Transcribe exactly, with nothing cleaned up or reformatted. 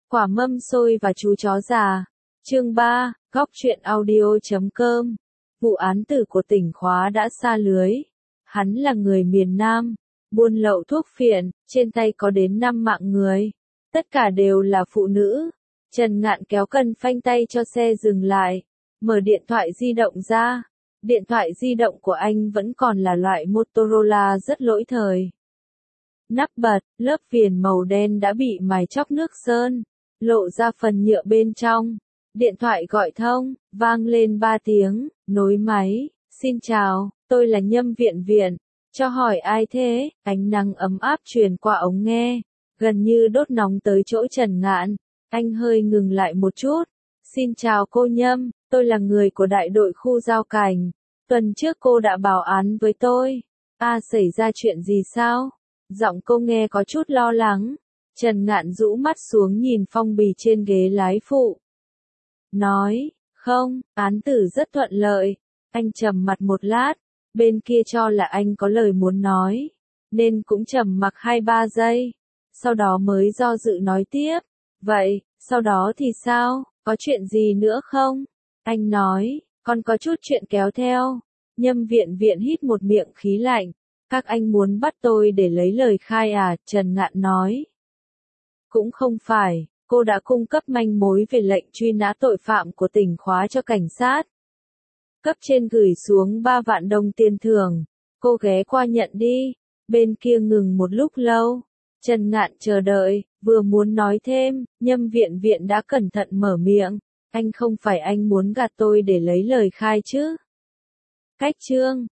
Quả mâm xôi và chú chó già. Chương ba, góc truyện audio chấm com. Vụ án tử của tỉnh Khóa đã sa lưới. Hắn là người miền Nam, buôn lậu thuốc phiện, trên tay có đến năm mạng người. Tất cả đều là phụ nữ. Trần Ngạn kéo cần phanh tay cho xe dừng lại, mở điện thoại di động ra. Điện thoại di động của anh vẫn còn là loại Motorola rất lỗi thời. Nắp bật, lớp viền màu đen đã bị mài chóc nước sơn, lộ ra phần nhựa bên trong. Điện thoại gọi thông, vang lên ba tiếng, nối máy. Xin chào, tôi là Nhâm Viện Viện. Cho hỏi ai thế? Ánh nắng ấm áp truyền qua ống nghe, gần như đốt nóng tới chỗ Trần Ngạn. Anh hơi ngừng lại một chút. Xin chào cô Nhâm, tôi là người của đại đội khu giao cảnh. Tuần trước cô đã báo án với tôi. À, xảy ra chuyện gì sao? Giọng cô nghe có chút lo lắng. Trần Ngạn rũ mắt xuống nhìn phong bì trên ghế lái phụ. Nói, không, án tử rất thuận lợi. Anh trầm mặt một lát, bên kia cho là anh có lời muốn nói, nên cũng trầm mặc hai ba giây. Sau đó mới do dự nói tiếp. Vậy, sau đó thì sao, có chuyện gì nữa không? Anh nói, còn có chút chuyện kéo theo. Nhâm Viện Viện hít một miệng khí lạnh. Các anh muốn bắt tôi để lấy lời khai à? Trần Ngạn nói. Cũng không phải, cô đã cung cấp manh mối về lệnh truy nã tội phạm của tỉnh Khóa cho cảnh sát. Cấp trên gửi xuống ba vạn đồng tiền thưởng, cô ghé qua nhận đi. Bên kia ngừng một lúc lâu. Trần Ngạn chờ đợi, vừa muốn nói thêm, Nhâm Viện Viện đã cẩn thận mở miệng. Anh không phải anh muốn gạt tôi để lấy lời khai chứ? Cách chương,